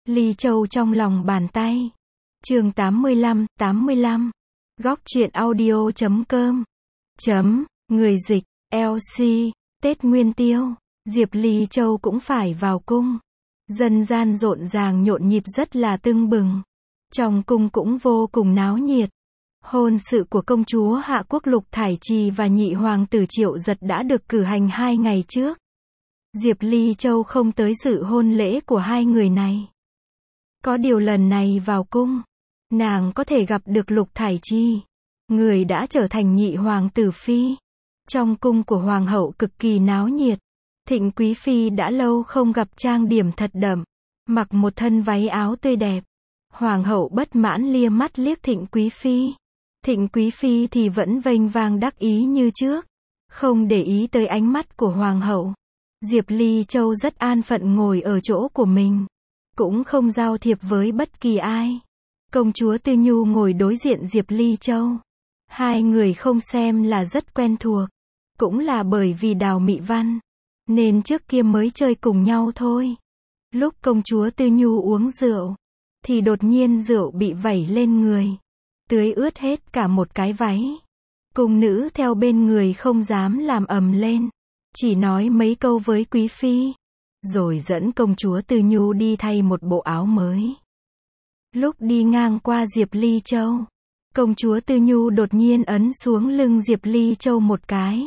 Ly Châu trong lòng bàn tay. Chương 85. Góc truyện audio.com. Người dịch, LC. Tết Nguyên Tiêu, Diệp Ly Châu cũng phải vào cung. Dân gian rộn ràng nhộn nhịp rất là tưng bừng. Trong cung cũng vô cùng náo nhiệt. Hôn sự của công chúa Hạ Quốc Lục Thải Trì và nhị hoàng tử Triệu Giật đã được cử hành 2 ngày trước. Diệp Ly Châu không tới dự hôn lễ của hai người này. Có điều lần này vào cung, nàng có thể gặp được Lục Thải Trì, người đã trở thành nhị hoàng tử phi. Trong cung của hoàng hậu cực kỳ náo nhiệt. Thịnh quý phi đã lâu không gặp trang điểm thật đậm, mặc một thân váy áo tươi đẹp. Hoàng hậu bất mãn lia mắt liếc Thịnh quý phi. Thịnh quý phi thì vẫn vênh vang đắc ý như trước, không để ý tới ánh mắt của hoàng hậu. Diệp Ly Châu rất an phận ngồi ở chỗ của mình, cũng không giao thiệp với bất kỳ ai. Công chúa Tư Nhu ngồi đối diện Diệp Ly Châu. Hai người không xem là rất quen thuộc, cũng là bởi vì Đào Mị Văn, nên trước kia mới chơi cùng nhau thôi. Lúc công chúa Tư Nhu uống rượu, thì đột nhiên rượu bị vẩy lên người, tưới ướt hết cả một cái váy. Cung nữ theo bên người không dám làm ầm lên, chỉ nói mấy câu với quý phi, rồi dẫn công chúa Tư Nhu đi thay một bộ áo mới. Lúc đi ngang qua Diệp Ly Châu, công chúa Tư Nhu đột nhiên ấn xuống lưng Diệp Ly Châu một cái.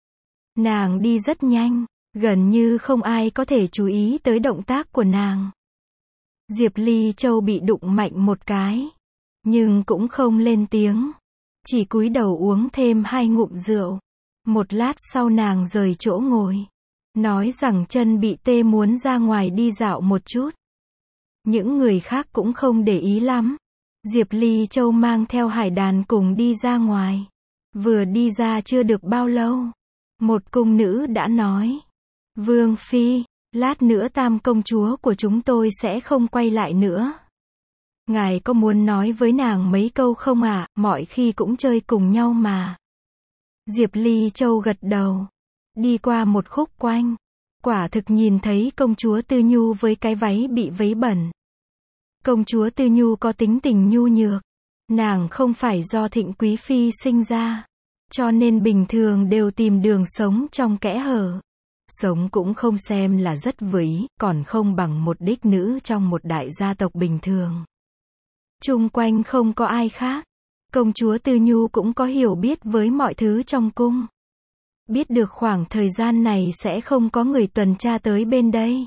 Nàng đi rất nhanh, gần như không ai có thể chú ý tới động tác của nàng. Diệp Ly Châu bị đụng mạnh một cái, nhưng cũng không lên tiếng, chỉ cúi đầu uống thêm 2 ngụm rượu. Một lát sau nàng rời chỗ ngồi, nói rằng chân bị tê muốn ra ngoài đi dạo một chút. Những người khác cũng không để ý lắm. Diệp Ly Châu mang theo Hải Đàn cùng đi ra ngoài. Vừa đi ra chưa được bao lâu, một cung nữ đã nói: Vương phi, lát nữa tam công chúa của chúng tôi sẽ không quay lại nữa. Ngài có muốn nói với nàng mấy câu không ạ? Mọi khi cũng chơi cùng nhau mà. Diệp Ly Châu gật đầu, đi qua một khúc quanh, quả thực nhìn thấy công chúa Tư Nhu với cái váy bị vấy bẩn. Công chúa Tư Nhu có tính tình nhu nhược, nàng không phải do Thịnh quý phi sinh ra, cho nên bình thường đều tìm đường sống trong kẽ hở. Sống cũng không xem là rất vĩ, còn không bằng một đích nữ trong một đại gia tộc bình thường. Chung quanh không có ai khác. Công chúa Tư Nhu cũng có hiểu biết với mọi thứ trong cung. Biết được khoảng thời gian này sẽ không có người tuần tra tới bên đây.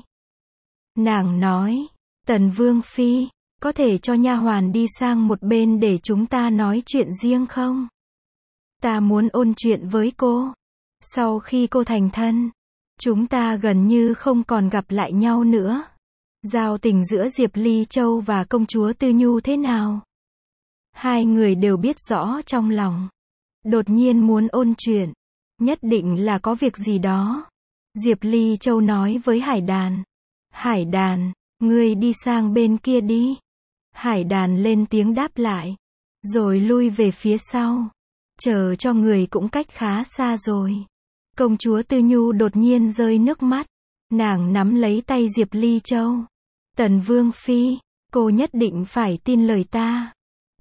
Nàng nói: Tần Vương phi, có thể cho nha hoàn đi sang một bên để chúng ta nói chuyện riêng không? Ta muốn ôn chuyện với cô. Sau khi cô thành thân, chúng ta gần như không còn gặp lại nhau nữa. Giao tình giữa Diệp Ly Châu và công chúa Tư Nhu thế nào? Hai người đều biết rõ trong lòng. Đột nhiên muốn ôn chuyện, nhất định là có việc gì đó. Diệp Ly Châu nói với Hải Đàn: Hải Đàn, ngươi đi sang bên kia đi. Hải Đàn lên tiếng đáp lại, rồi lui về phía sau. Chờ cho người cũng cách khá xa rồi. Công chúa Tư Nhu đột nhiên rơi nước mắt. Nàng nắm lấy tay Diệp Ly Châu. Tần Vương phi, cô nhất định phải tin lời ta.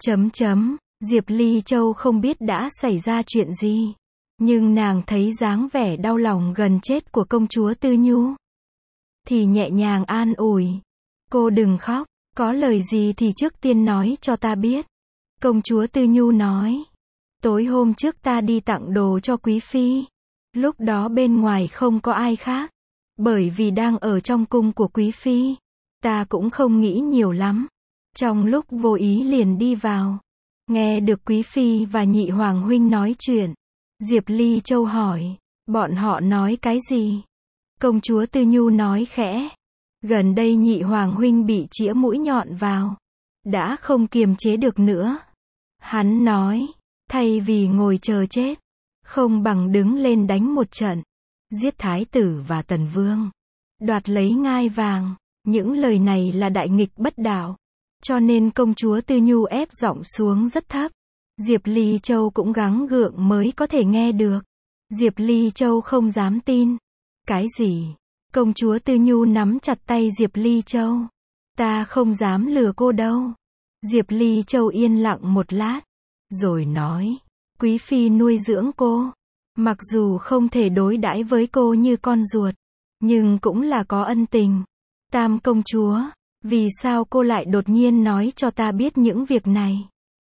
Diệp Ly Châu không biết đã xảy ra chuyện gì, nhưng nàng thấy dáng vẻ đau lòng gần chết của công chúa Tư Nhu, thì nhẹ nhàng an ủi: Cô đừng khóc, có lời gì thì trước tiên nói cho ta biết. Công chúa Tư Nhu nói: Tối hôm trước ta đi tặng đồ cho quý phi. Lúc đó bên ngoài không có ai khác, bởi vì đang ở trong cung của quý phi. Ta cũng không nghĩ nhiều lắm. Trong lúc vô ý liền đi vào, nghe được quý phi và nhị hoàng huynh nói chuyện. Diệp Ly Châu hỏi: Bọn họ nói cái gì? Công chúa Tư Nhu nói khẽ: Gần đây nhị hoàng huynh bị chĩa mũi nhọn vào, đã không kiềm chế được nữa. Hắn nói, thay vì ngồi chờ chết, không bằng đứng lên đánh một trận, giết thái tử và tần vương, đoạt lấy ngai vàng. Những lời này là đại nghịch bất đạo, cho nên công chúa Tư Nhu ép giọng xuống rất thấp. Diệp Ly Châu cũng gắng gượng mới có thể nghe được. Diệp Ly Châu không dám tin. Cái gì? Công chúa Tư Nhu nắm chặt tay Diệp Ly Châu. Ta không dám lừa cô đâu. Diệp Ly Châu yên lặng một lát, rồi nói, quý phi nuôi dưỡng cô, mặc dù không thể đối đãi với cô như con ruột, nhưng cũng là có ân tình. Tam công chúa, vì sao cô lại đột nhiên nói cho ta biết những việc này?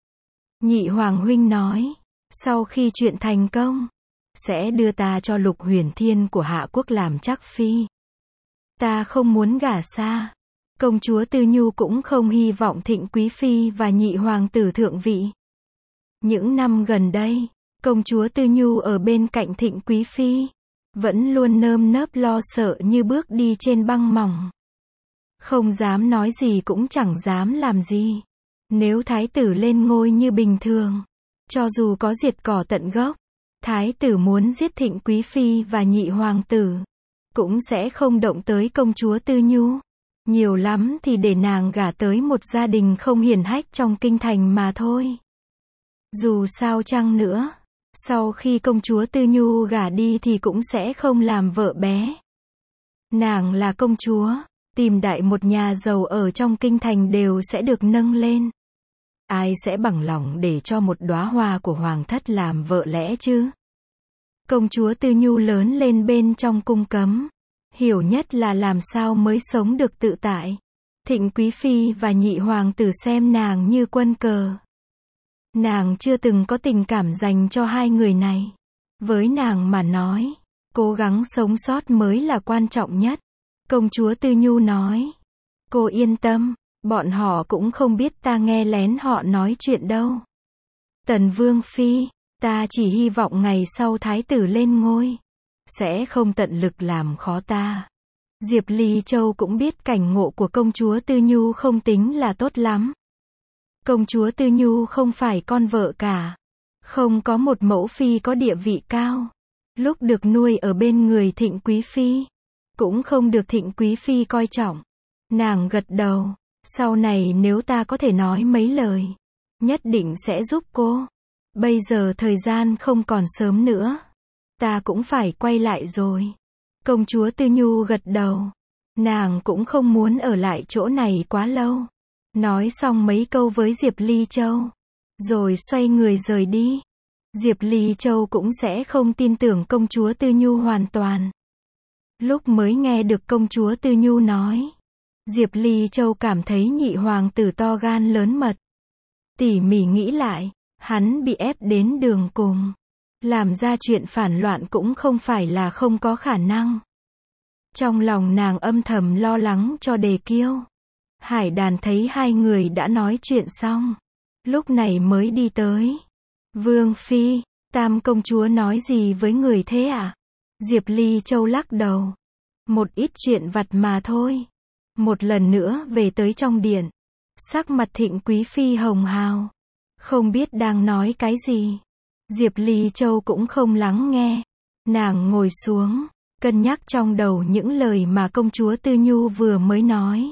Nhị hoàng huynh nói, sau khi chuyện thành công, sẽ đưa ta cho Lục Huyền Thiên của Hạ Quốc làm trắc phi. Ta không muốn gả xa. Công chúa Tư Nhu cũng không hy vọng Thịnh quý phi và nhị hoàng tử thượng vị. Những năm gần đây, công chúa Tư Nhu ở bên cạnh Thịnh quý phi, vẫn luôn nơm nớp lo sợ như bước đi trên băng mỏng. Không dám nói gì cũng chẳng dám làm gì. Nếu thái tử lên ngôi như bình thường, cho dù có diệt cỏ tận gốc, thái tử muốn giết Thịnh quý phi và nhị hoàng tử, cũng sẽ không động tới công chúa Tư Nhu. Nhiều lắm thì để nàng gả tới một gia đình không hiển hách trong kinh thành mà thôi. Dù sao chăng nữa, sau khi công chúa Tư Nhu gả đi thì cũng sẽ không làm vợ bé. Nàng là công chúa, tìm đại một nhà giàu ở trong kinh thành đều sẽ được nâng lên. Ai sẽ bằng lòng để cho một đóa hoa của hoàng thất làm vợ lẽ chứ? Công chúa Tư Nhu lớn lên bên trong cung cấm, hiểu nhất là làm sao mới sống được tự tại. Thịnh quý phi và nhị hoàng tử xem nàng như quân cờ. Nàng chưa từng có tình cảm dành cho hai người này. Với nàng mà nói, cố gắng sống sót mới là quan trọng nhất. Công chúa Tư Nhu nói, cô yên tâm, bọn họ cũng không biết ta nghe lén họ nói chuyện đâu. Tần Vương Phi, ta chỉ hy vọng ngày sau thái tử lên ngôi, sẽ không tận lực làm khó ta. Diệp Ly Châu cũng biết cảnh ngộ của công chúa Tư Nhu không tính là tốt lắm. Công chúa Tư Nhu không phải con vợ cả, không có một mẫu phi có địa vị cao. Lúc được nuôi ở bên người Thịnh quý phi, cũng không được Thịnh quý phi coi trọng. Nàng gật đầu, sau này nếu ta có thể nói mấy lời, nhất định sẽ giúp cô. Bây giờ thời gian không còn sớm nữa, ta cũng phải quay lại rồi. Công chúa Tư Nhu gật đầu, nàng cũng không muốn ở lại chỗ này quá lâu. Nói xong mấy câu với Diệp Ly Châu, rồi xoay người rời đi. Diệp Ly Châu cũng sẽ không tin tưởng công chúa Tư Nhu hoàn toàn. Lúc mới nghe được công chúa Tư Nhu nói, Diệp Ly Châu cảm thấy nhị hoàng tử to gan lớn mật. Tỉ mỉ nghĩ lại, hắn bị ép đến đường cùng. Làm ra chuyện phản loạn cũng không phải là không có khả năng. Trong lòng nàng âm thầm lo lắng cho Đề Kiêu. Hải Đàn thấy hai người đã nói chuyện xong, lúc này mới đi tới. Vương Phi, Tam công chúa nói gì với người thế ạ? Diệp Ly Châu lắc đầu. Một ít chuyện vặt mà thôi. Một lần nữa về tới trong điện. Sắc mặt Thịnh quý phi hồng hào. Không biết đang nói cái gì. Diệp Ly Châu cũng không lắng nghe. Nàng ngồi xuống, cân nhắc trong đầu những lời mà công chúa Tư Nhu vừa mới nói.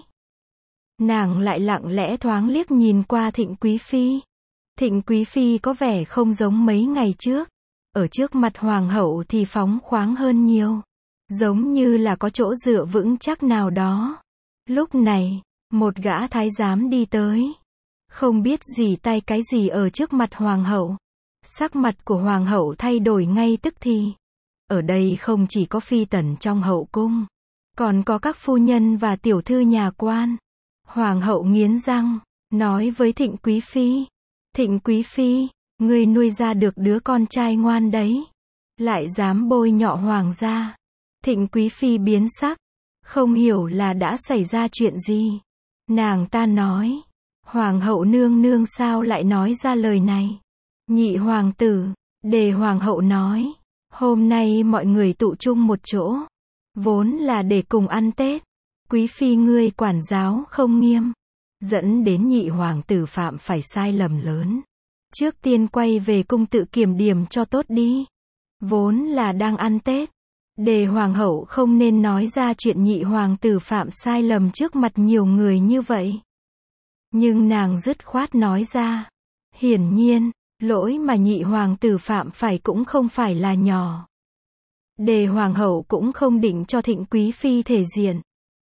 Nàng lại lặng lẽ thoáng liếc nhìn qua Thịnh quý phi. Thịnh quý phi có vẻ không giống mấy ngày trước. Ở trước mặt hoàng hậu thì phóng khoáng hơn nhiều. Giống như là có chỗ dựa vững chắc nào đó. Lúc này, một gã thái giám đi tới. Không biết gì tay cái gì ở trước mặt hoàng hậu. Sắc mặt của hoàng hậu thay đổi ngay tức thì. Ở đây không chỉ có phi tần trong hậu cung, còn có các phu nhân và tiểu thư nhà quan. Hoàng hậu nghiến răng, nói với Thịnh quý phi. Thịnh quý phi, ngươi nuôi ra được đứa con trai ngoan đấy. Lại dám bôi nhọ hoàng gia. Thịnh quý phi biến sắc, không hiểu là đã xảy ra chuyện gì. Nàng ta nói, hoàng hậu nương nương sao lại nói ra lời này. Nhị hoàng tử, Đề hoàng hậu nói, hôm nay mọi người tụ chung một chỗ, vốn là để cùng ăn Tết. Quý phi ngươi quản giáo không nghiêm, dẫn đến nhị hoàng tử phạm phải sai lầm lớn. Trước tiên quay về cung tự kiểm điểm cho tốt đi. Vốn là đang ăn Tết. Đề hoàng hậu không nên nói ra chuyện nhị hoàng tử phạm sai lầm trước mặt nhiều người như vậy. Nhưng nàng dứt khoát nói ra. Hiển nhiên, lỗi mà nhị hoàng tử phạm phải cũng không phải là nhỏ. Đề hoàng hậu cũng không định cho Thịnh quý phi thể diện.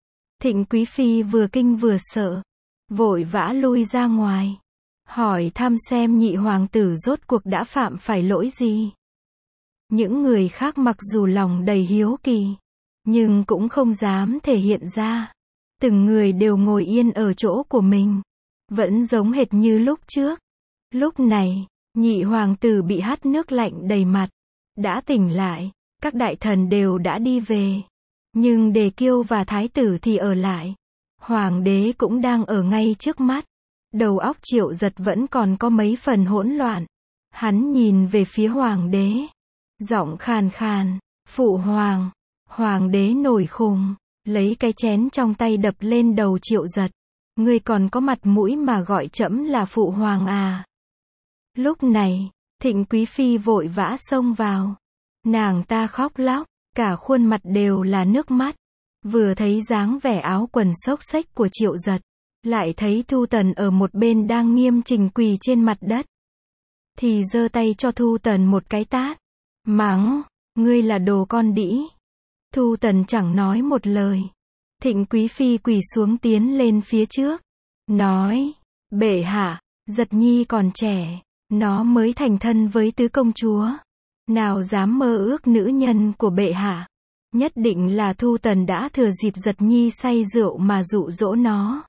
Thịnh Quý Phi vừa kinh vừa sợ, vội vã lui ra ngoài, hỏi thăm xem nhị hoàng tử rốt cuộc đã phạm phải lỗi gì. Những người khác mặc dù lòng đầy hiếu kỳ, nhưng cũng không dám thể hiện ra. Từng người đều ngồi yên ở chỗ của mình, vẫn giống hệt như lúc trước. Lúc này, nhị hoàng tử bị hắt nước lạnh đầy mặt, đã tỉnh lại, các đại thần đều đã đi về. Nhưng Đề Kiêu và thái tử thì ở lại. Hoàng đế cũng đang ở ngay trước mắt. Đầu óc Triệu Giật vẫn còn có mấy phần hỗn loạn. Hắn nhìn về phía hoàng đế, giọng khàn khàn, phụ hoàng. Hoàng đế nổi khùng, lấy cái chén trong tay đập lên đầu Triệu Giật. Ngươi còn có mặt mũi mà gọi trẫm là phụ hoàng à? Lúc này, Thịnh Quý Phi vội vã xông vào. Nàng ta khóc lóc, cả khuôn mặt đều là nước mắt. Vừa thấy dáng vẻ áo quần xốc xếch của Triệu Giật, lại thấy Thu Tần ở một bên đang nghiêm chỉnh quỳ trên mặt đất, thì giơ tay cho Thu Tần một cái tát, mắng, ngươi là đồ con đĩ. Thu Tần chẳng nói một lời. Thịnh Quý Phi quỳ xuống tiến lên phía trước, nói, bệ hạ, Giật nhi còn trẻ, nó mới thành thân với tứ công chúa, nào dám mơ ước nữ nhân của bệ hạ. Nhất định là Thu Tần đã thừa dịp Giật nhi say rượu mà dụ dỗ nó.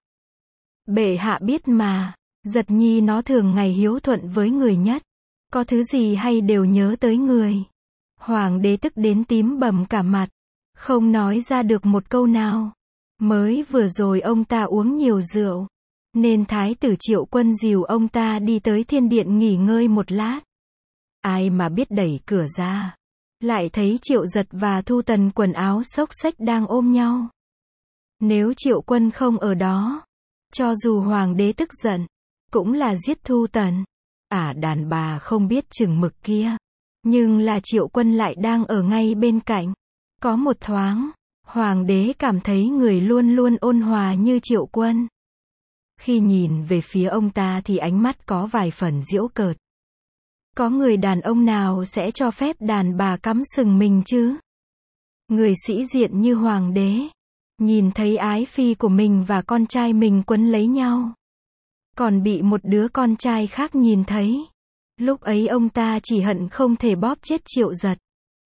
Bệ hạ biết mà, Giật nhi nó thường ngày hiếu thuận với người nhất, có thứ gì hay đều nhớ tới người. Hoàng đế tức đến tím bầm cả mặt, không nói ra được một câu nào. Mới vừa rồi ông ta uống nhiều rượu, nên thái tử Triệu Quân dìu ông ta đi tới thiên điện nghỉ ngơi một lát. Ai mà biết đẩy cửa ra, lại thấy Triệu Giật và Thu Tần quần áo xốc xếch đang ôm nhau. Nếu Triệu Quân không ở đó, cho dù hoàng đế tức giận, cũng là giết Thu Tần. Đàn bà không biết chừng mực kia. Nhưng là Triệu Quân lại đang ở ngay bên cạnh. Có một thoáng, hoàng đế cảm thấy người luôn luôn ôn hòa như Triệu Quân. Khi nhìn về phía ông ta thì ánh mắt có vài phần giễu cợt. Có người đàn ông nào sẽ cho phép đàn bà cắm sừng mình chứ? Người sĩ diện như hoàng đế, nhìn thấy ái phi của mình và con trai mình quấn lấy nhau, còn bị một đứa con trai khác nhìn thấy. Lúc ấy ông ta chỉ hận không thể bóp chết Triệu Giật.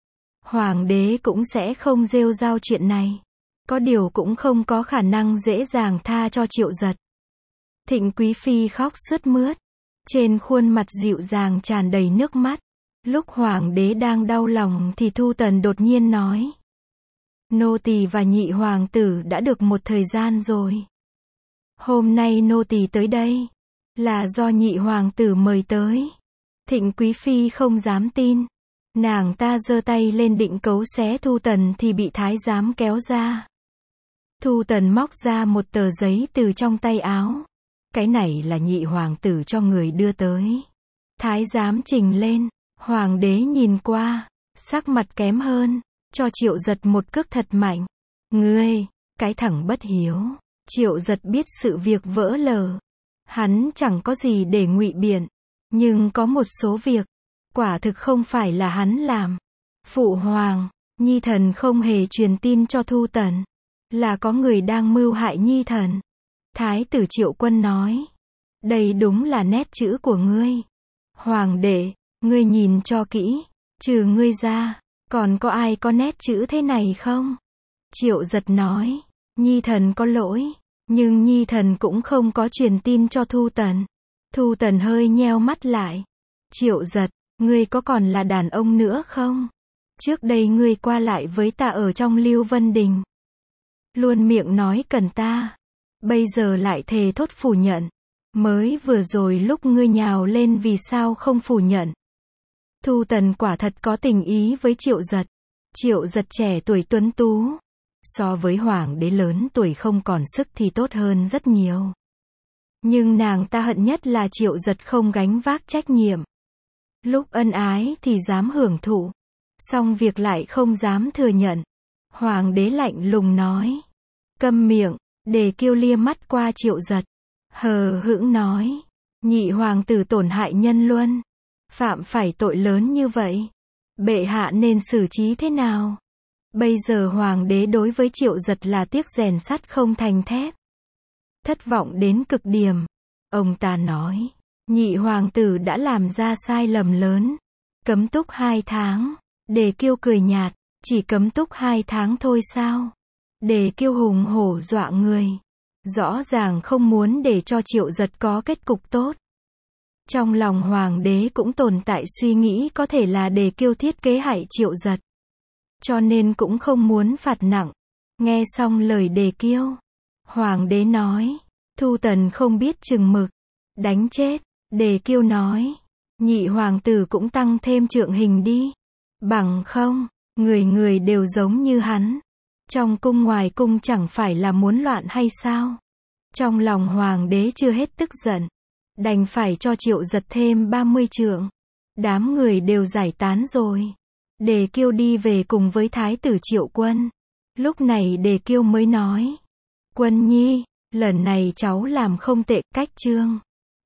Hoàng đế cũng sẽ không rêu rao chuyện này. Có điều cũng không có khả năng dễ dàng tha cho Triệu Giật. Thịnh Quý Phi khóc sướt mướt, trên khuôn mặt dịu dàng tràn đầy nước mắt. Lúc hoàng đế đang đau lòng thì Thu Tần đột nhiên nói, nô tỳ và nhị hoàng tử đã được một thời gian rồi. Hôm nay nô tỳ tới đây, là do nhị hoàng tử mời tới. Thịnh Quý Phi không dám tin. Nàng ta giơ tay lên định cấu xé Thu Tần thì bị thái giám kéo ra. Thu Tần móc ra một tờ giấy từ trong tay áo. Cái này là nhị hoàng tử cho người đưa tới. Thái giám trình lên, hoàng đế nhìn qua, sắc mặt kém hơn, cho Triệu Giật một cước thật mạnh. Ngươi, cái thằng bất hiếu. Triệu Giật biết sự việc vỡ lờ. Hắn chẳng có gì để ngụy biện. Nhưng có một số việc, quả thực không phải là hắn làm. Phụ hoàng, nhi thần không hề truyền tin cho Thu Tần. Là có người đang mưu hại nhi thần. Thái tử Triệu Quân nói. Đây đúng là nét chữ của ngươi. Hoàng đệ, ngươi nhìn cho kỹ. Trừ ngươi ra, còn có ai có nét chữ thế này không? Triệu Giật nói. Nhi thần có lỗi. Nhưng nhi thần cũng không có truyền tin cho Thu Tần. Thu Tần hơi nheo mắt lại. Triệu Giật, ngươi có còn là đàn ông nữa không? Trước đây ngươi qua lại với ta ở trong Lưu Vân Đình. Luôn miệng nói cần ta. Bây giờ lại thề thốt phủ nhận. Mới vừa rồi lúc ngươi nhào lên vì sao không phủ nhận? Thu Tần quả thật có tình ý với Triệu Giật. Triệu Giật trẻ tuổi tuấn tú. So với hoàng đế lớn tuổi không còn sức thì tốt hơn rất nhiều. Nhưng nàng ta hận nhất là Triệu Giật không gánh vác trách nhiệm. Lúc ân ái thì dám hưởng thụ, xong việc lại không dám thừa nhận. Hoàng đế lạnh lùng nói. Câm miệng. Đề Kiêu lia mắt qua Triệu Giật, hờ hững nói. Nhị hoàng tử tổn hại nhân luân, phạm phải tội lớn như vậy, bệ hạ nên xử trí thế nào? Bây giờ hoàng đế đối với Triệu Giật là tiếc rèn sắt không thành thép. Thất vọng đến cực điểm. Ông ta nói, nhị hoàng tử đã làm ra sai lầm lớn. Cấm túc 2 tháng. Đề Kiêu cười nhạt, chỉ cấm túc 2 tháng thôi sao? Đề Kiêu hùng hổ dọa người. Rõ ràng không muốn để cho Triệu Giật có kết cục tốt. Trong lòng hoàng đế cũng tồn tại suy nghĩ có thể là Đề Kiêu thiết kế hại Triệu Giật. Cho nên cũng không muốn phạt nặng. Nghe xong lời Đề Kiêu, hoàng đế nói, Thu Tần không biết chừng mực, đánh chết. Đề Kiêu nói, nhị hoàng tử cũng tăng thêm trượng hình đi. Bằng không, người người đều giống như hắn. Trong cung ngoài cung chẳng phải là muốn loạn hay sao? Trong lòng hoàng đế chưa hết tức giận, đành phải cho Triệu Giật thêm 30 trượng. Đám người đều giải tán rồi. Đề Kiêu đi về cùng với thái tử Triệu Quân. Lúc này Đề Kiêu mới nói, Quân nhi, lần này cháu làm không tệ, cách chương